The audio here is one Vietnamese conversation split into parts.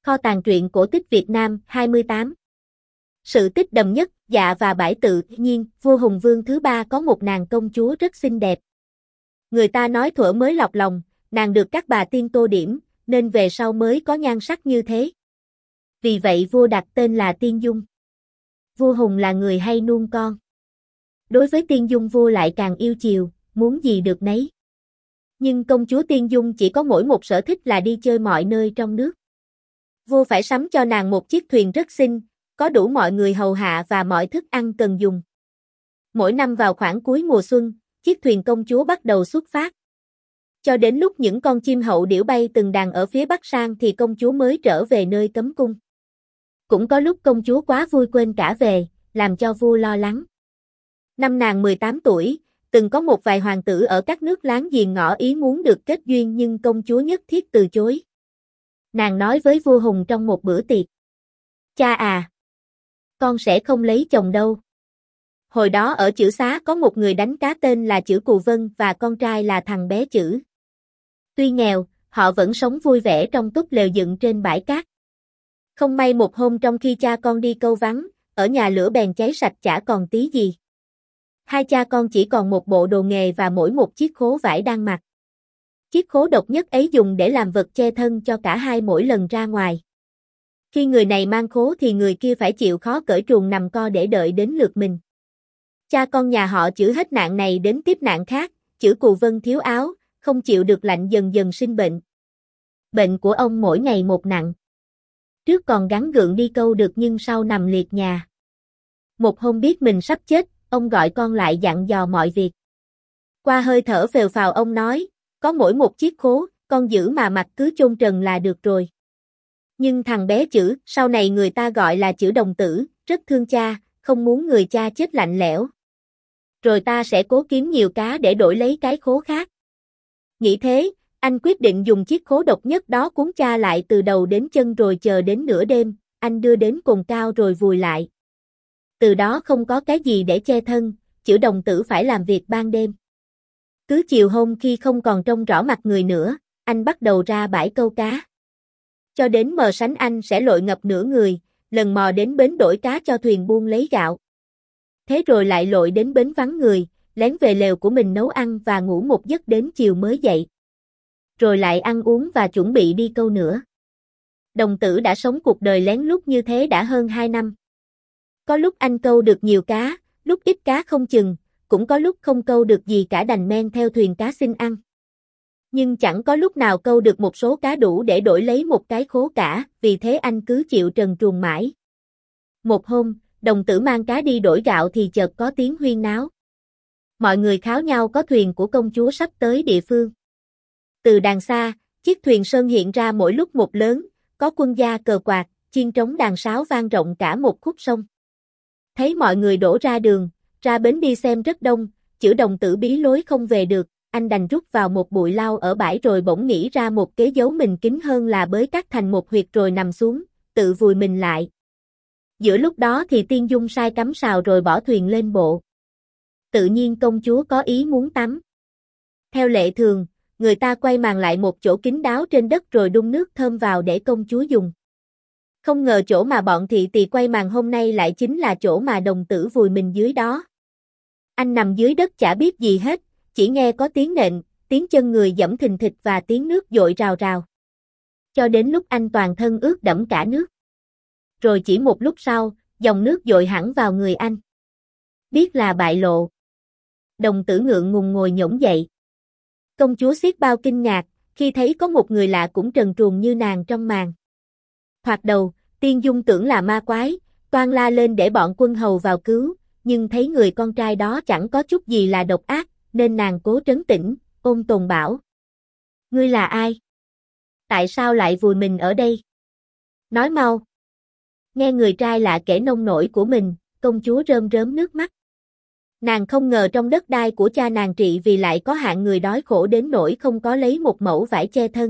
Kho tàng truyện cổ tích Việt Nam 28. Sự tích đậm nhất, Dạ và Bãi Tự nhiên, vua Hùng Vương thứ ba có một nàng công chúa rất xinh đẹp. Người ta nói thuở mới lọc lòng, nàng được các bà tiên tô điểm, nên về sau mới có nhan sắc như thế. Vì vậy vua đặt tên là Tiên Dung. Vua Hùng là người hay nuông con. Đối với Tiên Dung vua lại càng yêu chiều, muốn gì được nấy. Nhưng công chúa Tiên Dung chỉ có mỗi một sở thích là đi chơi mọi nơi trong nước. Vua phải sắm cho nàng một chiếc thuyền rất xinh, có đủ mọi người hầu hạ và mọi thức ăn cần dùng. Mỗi năm vào khoảng cuối mùa xuân, chiếc thuyền công chúa bắt đầu xuất phát. Cho đến lúc những con chim hậu điểu bay từng đàn ở phía bắc sang thì công chúa mới trở về nơi cấm cung. Cũng có lúc công chúa quá vui quên cả về, làm cho vua lo lắng. Năm nàng 18 tuổi, từng có một vài hoàng tử ở các nước láng giềng ngỏ ý muốn được kết duyên nhưng công chúa nhất thiết từ chối. Nàng nói với vua Hùng trong một bữa tiệc: "Cha à, con sẽ không lấy chồng đâu." Hồi đó ở Chữ Xá có một người đánh cá tên là Chữ Cù Vân và con trai là thằng bé Chữ. Tuy nghèo, họ vẫn sống vui vẻ trong túp lều dựng trên bãi cát. Không may một hôm trong khi cha con đi câu vắng, ở nhà lửa bèn cháy sạch chả còn tí gì. Hai cha con chỉ còn một bộ đồ nghề và mỗi một chiếc khố vải đang mặc. Chiếc khố độc nhất ấy dùng để làm vật che thân cho cả hai mỗi lần ra ngoài. Khi người này mang khố thì người kia phải chịu khó cởi truồng nằm co để đợi đến lượt mình. Cha con nhà họ Chữ hết nạn này đến tiếp nạn khác, Chữ Cù Vân thiếu áo, không chịu được lạnh dần dần sinh bệnh. Bệnh của ông mỗi ngày một nặng. Trước còn gắng gượng đi câu được nhưng sau nằm liệt nhà. Một hôm biết mình sắp chết, ông gọi con lại dặn dò mọi việc. Qua hơi thở phèo phào ông nói: "Có mỗi một chiếc khố, con giữ mà mặc cứ chôn trần là được rồi." Nhưng thằng bé Chữ, sau này người ta gọi là Chữ Đồng Tử, rất thương cha, không muốn người cha chết lạnh lẽo. Rồi ta sẽ cố kiếm nhiều cá để đổi lấy cái khố khác. Nghĩ thế, anh quyết định dùng chiếc khố độc nhất đó cuốn cha lại từ đầu đến chân rồi chờ đến nửa đêm, anh đưa đến cồn cao rồi vùi lại. Từ đó không có cái gì để che thân, Chữ Đồng Tử phải làm việc ban đêm. Cứ chiều hôm khi không còn trông rõ mặt người nữa, anh bắt đầu ra bãi câu cá. Cho đến mờ sánh anh sẽ lội ngập nửa người, lần mò đến bến đổi cá cho thuyền buôn lấy gạo. Thế rồi lại lội đến bến vắng người, lén về lều của mình nấu ăn và ngủ một giấc đến chiều mới dậy. Rồi lại ăn uống và chuẩn bị đi câu nữa. Đồng Tử đã sống cuộc đời lén lút như thế đã hơn 2 năm. Có lúc anh câu được nhiều cá, lúc ít cá không chừng, cũng có lúc không câu được gì cả đành men theo thuyền cá xin ăn. Nhưng chẳng có lúc nào câu được một số cá đủ để đổi lấy một cái khố cả, vì thế anh cứ chịu trần truồng mãi. Một hôm, Đồng Tử mang cá đi đổi gạo thì chợt có tiếng huyên náo. Mọi người kháo nhau có thuyền của công chúa sắp tới địa phương. Từ đàng xa, chiếc thuyền sơn hiện ra mỗi lúc một lớn, có quân gia cờ quạt, chiên trống đàn sáo vang rộng cả một khúc sông. Thấy mọi người đổ ra đường, ra bến đi xem rất đông, Chữ Đồng Tử bí lối không về được, anh đành rút vào một bụi lau ở bãi rồi bỗng nghĩ ra một kế giấu mình kín hơn là bới cát thành một huyệt rồi nằm xuống, tự vùi mình lại. Giữa lúc đó thì Tiên Dung sai cắm sào rồi bỏ thuyền lên bộ. Tự nhiên công chúa có ý muốn tắm. Theo lệ thường, người ta quay màn lại một chỗ kín đáo trên đất rồi đun nước thơm vào để công chúa dùng. Không ngờ chỗ mà bọn thị tỳ quay màn hôm nay lại chính là chỗ mà Đồng Tử vùi mình dưới đó. Anh nằm dưới đất chả biết gì hết, chỉ nghe có tiếng nện, tiếng chân người giẫm thình thịch và tiếng nước dội rào rào. Cho đến lúc anh toàn thân ướt đẫm cả nước. Rồi chỉ một lúc sau, dòng nước dội hẳn vào người anh. Biết là bại lộ. Đồng Tử ngượng ngùng ngồi nhổm dậy. Công chúa xiết bao kinh ngạc, khi thấy có một người lạ cũng trần truồng như nàng trong màn. Thoạt đầu, Tiên Dung tưởng là ma quái, toan la lên để bọn quân hầu vào cứu, nhưng thấy người con trai đó chẳng có chút gì là độc ác, nên nàng cố trấn tĩnh, ôn tồn bảo: "Ngươi là ai? Tại sao lại vùi mình ở đây? Nói mau." Nghe người trai lạ kể nông nỗi của mình, công chúa rơm rớm nước mắt. Nàng không ngờ trong đất đai của cha nàng trị vì lại có hạng người đói khổ đến nỗi không có lấy một mẩu vải che thân.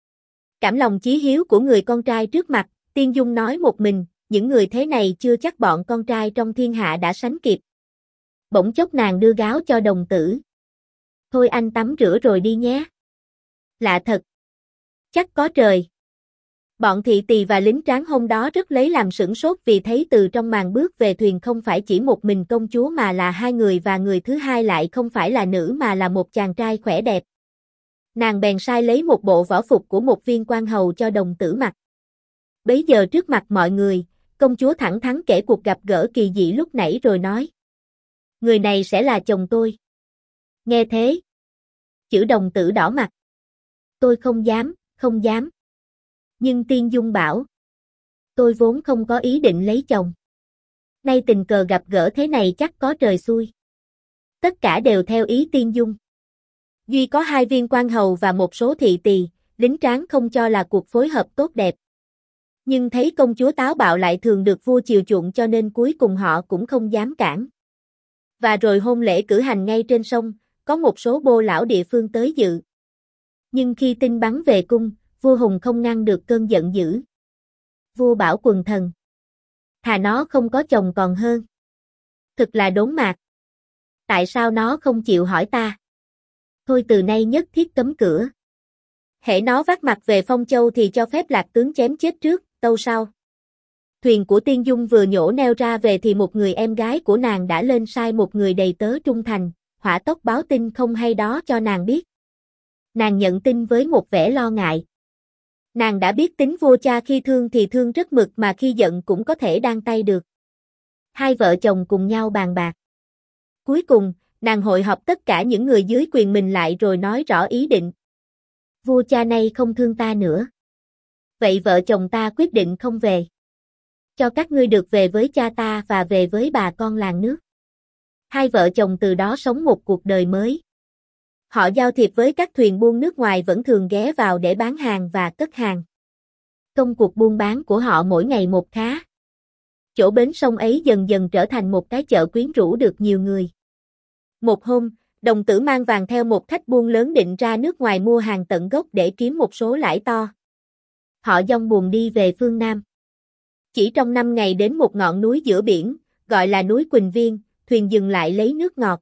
Cảm lòng chí hiếu của người con trai trước mặt, Tiên Dung nói một mình: "Những người thế này chưa chắc bọn con trai trong thiên hạ đã sánh kịp." Bỗng chốc nàng đưa gáo cho Đồng Tử. "Thôi anh tắm rửa rồi đi nhé." "Lạ thật. Chắc có trời." Bọn thị tỳ và lính tráng hôm đó rất lấy làm sửng sốt vì thấy từ trong màn bước về thuyền không phải chỉ một mình công chúa mà là hai người và người thứ hai lại không phải là nữ mà là một chàng trai khỏe đẹp. Nàng bèn sai lấy một bộ võ phục của một viên quan hầu cho đồng tử mặc. Bấy giờ trước mặt mọi người, công chúa thẳng thắn kể cuộc gặp gỡ kỳ dị lúc nãy rồi nói. Người này sẽ là chồng tôi. Nghe thế, chữ đồng tử đỏ mặt. Tôi không dám, không dám. Nhưng Tiên Dung bảo. Tôi vốn không có ý định lấy chồng. Nay tình cờ gặp gỡ thế này chắc có trời xui. Tất cả đều theo ý Tiên Dung. Duy có hai viên quan hầu và một số thị tỳ, lính tráng không cho là cuộc phối hợp tốt đẹp. Nhưng thấy công chúa táo bạo lại thường được vua chiều chuộng cho nên cuối cùng họ cũng không dám cản. Và rồi hôn lễ cử hành ngay trên sông, có một số bô lão địa phương tới dự. Nhưng khi tin bắn về cung, vua Hùng không ngăn được cơn giận dữ. Vua bảo quần thần. Thà nó không có chồng còn hơn. Thực là đốn mạc. Tại sao nó không chịu hỏi ta? Thôi từ nay nhất thiết cấm cửa. Hễ nó vác mặt về Phong Châu thì cho phép lạc tướng chém chết trước, tâu sau. Thuyền của Tiên Dung vừa nhổ neo ra về thì một người em gái của nàng đã lên sai một người đầy tớ trung thành, hỏa tốc báo tin không hay đó cho nàng biết. Nàng nhận tin với một vẻ lo ngại. Nàng đã biết tính vua cha khi thương thì thương rất mực mà khi giận cũng có thể đan tay được. Hai vợ chồng cùng nhau bàn bạc. Cuối cùng, nàng hội họp tất cả những người dưới quyền mình lại rồi nói rõ ý định. Vua cha nay không thương ta nữa. Vậy vợ chồng ta quyết định không về. Cho các ngươi được về với cha ta và về với bà con làng nước. Hai vợ chồng từ đó sống một cuộc đời mới. Họ giao thiệp với các thuyền buôn nước ngoài vẫn thường ghé vào để bán hàng và cất hàng. Công cuộc buôn bán của họ mỗi ngày một khá. Chỗ bến sông ấy dần dần trở thành một cái chợ quyến rũ được nhiều người. Một hôm, đồng tử mang vàng theo một khách buôn lớn định ra nước ngoài mua hàng tận gốc để kiếm một số lãi to. Họ dong buồm đi về phương Nam. Chỉ trong 5 ngày đến một ngọn núi giữa biển, gọi là núi Quỳnh Viên, thuyền dừng lại lấy nước ngọt.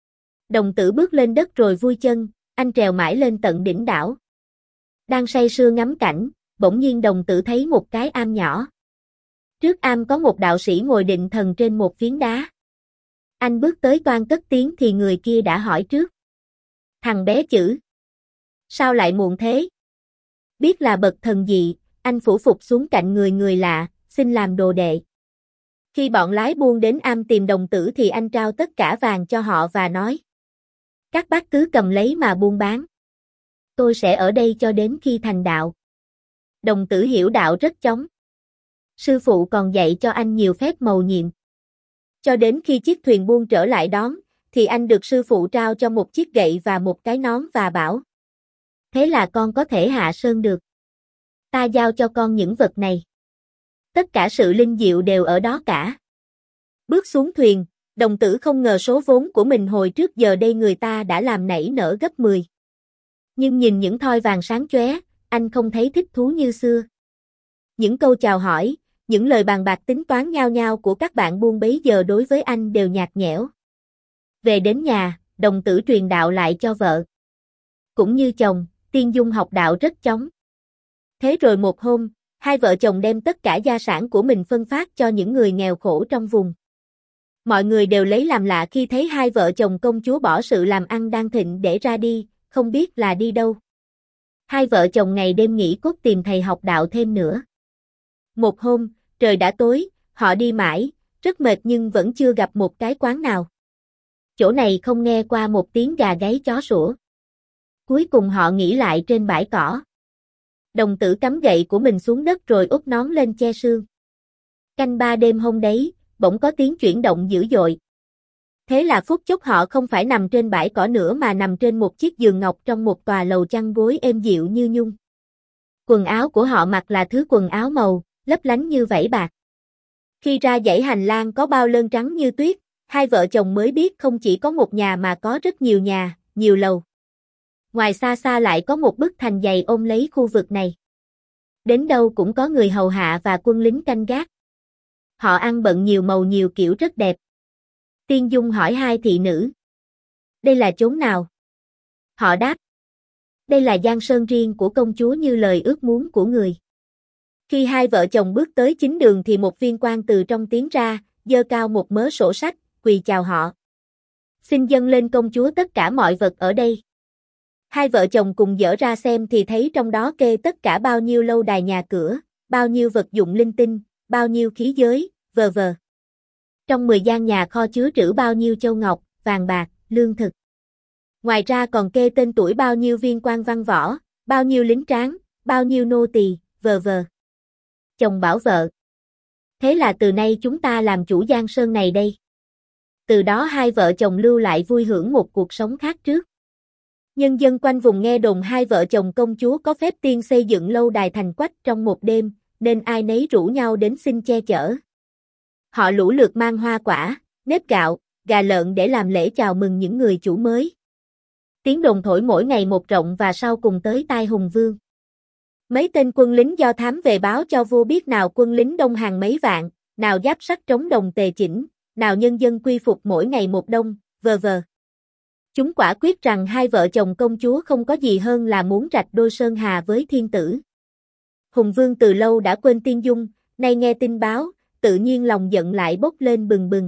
Đồng tử bước lên đất rồi vui chân, anh trèo mãi lên tận đỉnh đảo. Đang say sưa ngắm cảnh, bỗng nhiên đồng tử thấy một cái am nhỏ. Trước am có một đạo sĩ ngồi định thần trên một phiến đá. Anh bước tới toan cất tiếng thì người kia đã hỏi trước. Thằng bé chữ. Sao lại muộn thế? Biết là bậc thần gì, anh phủ phục xuống cạnh người lạ, xin làm đồ đệ. Khi bọn lái buôn đến am tìm đồng tử thì anh trao tất cả vàng cho họ và nói. Các bác cứ cầm lấy mà buôn bán. Tôi sẽ ở đây cho đến khi thành đạo. Đồng tử hiểu đạo rất chóng. Sư phụ còn dạy cho anh nhiều phép mầu nhiệm. Cho đến khi chiếc thuyền buôn trở lại đón, thì anh được sư phụ trao cho một chiếc gậy và một cái nón và bảo. Thế là con có thể hạ sơn được. Ta giao cho con những vật này. Tất cả sự linh diệu đều ở đó cả. Bước xuống thuyền, đồng tử không ngờ số vốn của mình hồi trước giờ đây người ta đã làm nảy nở gấp 10. Nhưng nhìn những thoi vàng sáng chóe, anh không thấy thích thú như xưa. Những câu chào hỏi, những lời bàn bạc tính toán nhao nhao của các bạn buôn bấy giờ đối với anh đều nhạt nhẽo. Về đến nhà, đồng tử truyền đạo lại cho vợ. Cũng như chồng, Tiên Dung học đạo rất chóng. Thế rồi một hôm, hai vợ chồng đem tất cả gia sản của mình phân phát cho những người nghèo khổ trong vùng. Mọi người đều lấy làm lạ khi thấy hai vợ chồng công chúa bỏ sự làm ăn đang thịnh để ra đi, không biết là đi đâu. Hai vợ chồng ngày đêm nghĩ cốt tìm thầy học đạo thêm nữa. Một hôm, trời đã tối, họ đi mãi, rất mệt nhưng vẫn chưa gặp một cái quán nào. Chỗ này không nghe qua một tiếng gà gáy chó sủa. Cuối cùng họ nghỉ lại trên bãi cỏ. Đồng tử cắm gậy của mình xuống đất rồi úp nón lên che sương. Canh 3 đêm hôm đấy, bỗng có tiếng chuyển động dữ dội. Thế là phút chốc họ không phải nằm trên bãi cỏ nữa mà nằm trên một chiếc giường ngọc trong một tòa lầu chăn gối êm dịu như nhung. Quần áo của họ mặc là thứ quần áo màu, lấp lánh như vảy bạc. Khi ra dãy hành lang có bao lơn trắng như tuyết, hai vợ chồng mới biết không chỉ có một nhà mà có rất nhiều nhà, nhiều lầu. Ngoài xa xa lại có một bức thành dày ôm lấy khu vực này. Đến đâu cũng có người hầu hạ và quân lính canh gác. Họ ăn bận nhiều màu nhiều kiểu rất đẹp. Tiên Dung hỏi hai thị nữ. Đây là chốn nào? Họ đáp. Đây là giang sơn riêng của công chúa như lời ước muốn của người. Khi hai vợ chồng bước tới chính đường thì một viên quan từ trong tiến ra, giơ cao một mớ sổ sách, quỳ chào họ. Xin dâng lên công chúa tất cả mọi vật ở đây. Hai vợ chồng cùng dở ra xem thì thấy trong đó kê tất cả bao nhiêu lâu đài nhà cửa, bao nhiêu vật dụng linh tinh, bao nhiêu khí giới, v.v. Trong 10 gian nhà kho chứa trữ bao nhiêu châu ngọc, vàng bạc, lương thực. Ngoài ra còn kê tên tuổi bao nhiêu viên quan văn võ, bao nhiêu lính tráng, bao nhiêu nô tỳ, v.v. Chồng bảo vợ. Thế là từ nay chúng ta làm chủ Giang Sơn này đây. Từ đó hai vợ chồng lưu lại vui hưởng một cuộc sống khác trước. Nhân dân quanh vùng nghe đồn hai vợ chồng công chúa có phép tiên xây dựng lâu đài thành quách trong một đêm, nên ai nấy rủ nhau đến xin che chở. Họ lũ lượt mang hoa quả, nếp gạo, gà lợn để làm lễ chào mừng những người chủ mới. Tiếng đồn thổi mỗi ngày một rộng và sau cùng tới tai Hùng Vương. Mấy tên quân lính do thám về báo cho vua biết nào quân lính đông hàng mấy vạn, nào giáp sắt trống đồng tề chỉnh, nào nhân dân quy phục mỗi ngày một đông, v.v. Chúng quả quyết rằng hai vợ chồng công chúa không có gì hơn là muốn rạch đôi sơn hà với thiên tử. Hùng Vương từ lâu đã quên Tiên Dung, nay nghe tin báo, tự nhiên lòng giận lại bốc lên bừng bừng.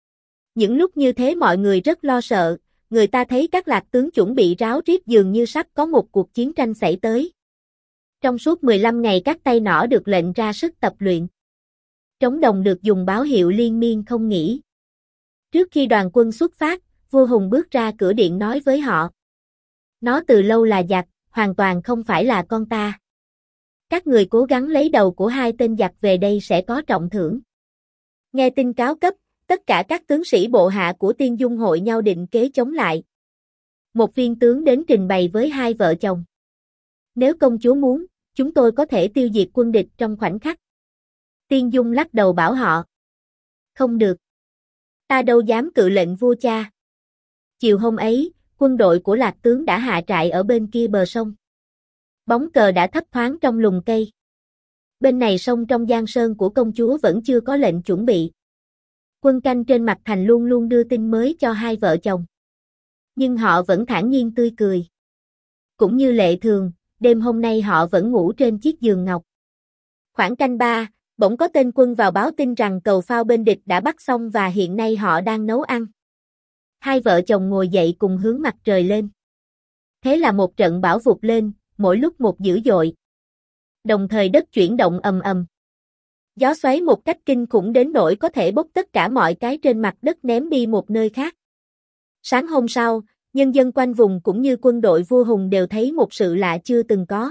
Những lúc như thế mọi người rất lo sợ, người ta thấy các lạc tướng chuẩn bị ráo riết dường như sắp có một cuộc chiến tranh xảy tới. Trong suốt 15 ngày các tay nỏ được lệnh ra sức tập luyện. Trống đồng được dùng báo hiệu liên miên không nghỉ. Trước khi đoàn quân xuất phát, vua Hùng bước ra cửa điện nói với họ. Nó từ lâu là giặc, hoàn toàn không phải là con ta. Các người cố gắng lấy đầu của hai tên giặc về đây sẽ có trọng thưởng. Nghe tin cáo cấp, tất cả các tướng sĩ bộ hạ của Tiên Dung hội nhau định kế chống lại. Một viên tướng đến trình bày với hai vợ chồng. Nếu công chúa muốn, chúng tôi có thể tiêu diệt quân địch trong khoảnh khắc. Tiên Dung lắc đầu bảo họ. Không được. Ta đâu dám cự lệnh vua cha. Chiều hôm ấy, quân đội của lạc tướng đã hạ trại ở bên kia bờ sông. Bóng cờ đã thấp thoáng trong lùm cây. Bên này sông trong giang sơn của công chúa vẫn chưa có lệnh chuẩn bị. Quân canh trên mặt thành luôn luôn đưa tin mới cho hai vợ chồng. Nhưng họ vẫn thản nhiên tươi cười. Cũng như lệ thường, đêm hôm nay họ vẫn ngủ trên chiếc giường ngọc. Khoảng canh 3, bỗng có tên quân vào báo tin rằng cầu phao bên địch đã bắt xong và hiện nay họ đang nấu ăn. Hai vợ chồng ngồi dậy cùng hướng mặt trời lên. Thế là một trận bão vụt lên, mỗi lúc một dữ dội. Đồng thời đất chuyển động ầm ầm. Gió xoáy một cách kinh khủng đến nỗi có thể bốc tất cả mọi cái trên mặt đất ném đi một nơi khác. Sáng hôm sau, nhân dân quanh vùng cũng như quân đội vua Hùng đều thấy một sự lạ chưa từng có.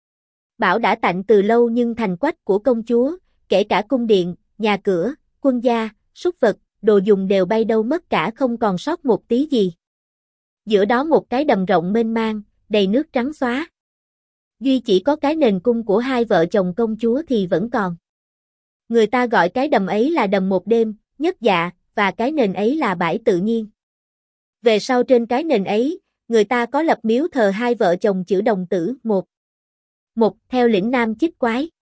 Bão đã tạnh từ lâu nhưng thành quách của công chúa, kể cả cung điện, nhà cửa, quân gia, súc vật, đồ dùng đều bay đâu mất cả không còn sót một tí gì. Giữa đó một cái đầm rộng mênh mang, đầy nước trắng xóa. Duy chỉ có cái nền cung của hai vợ chồng công chúa thì vẫn còn. Người ta gọi cái đầm ấy là đầm một đêm, nhất dạ, và cái nền ấy là bãi tự nhiên. Về sau trên cái nền ấy, người ta có lập miếu thờ hai vợ chồng chữ đồng tử, một theo lĩnh Nam Chích Quái.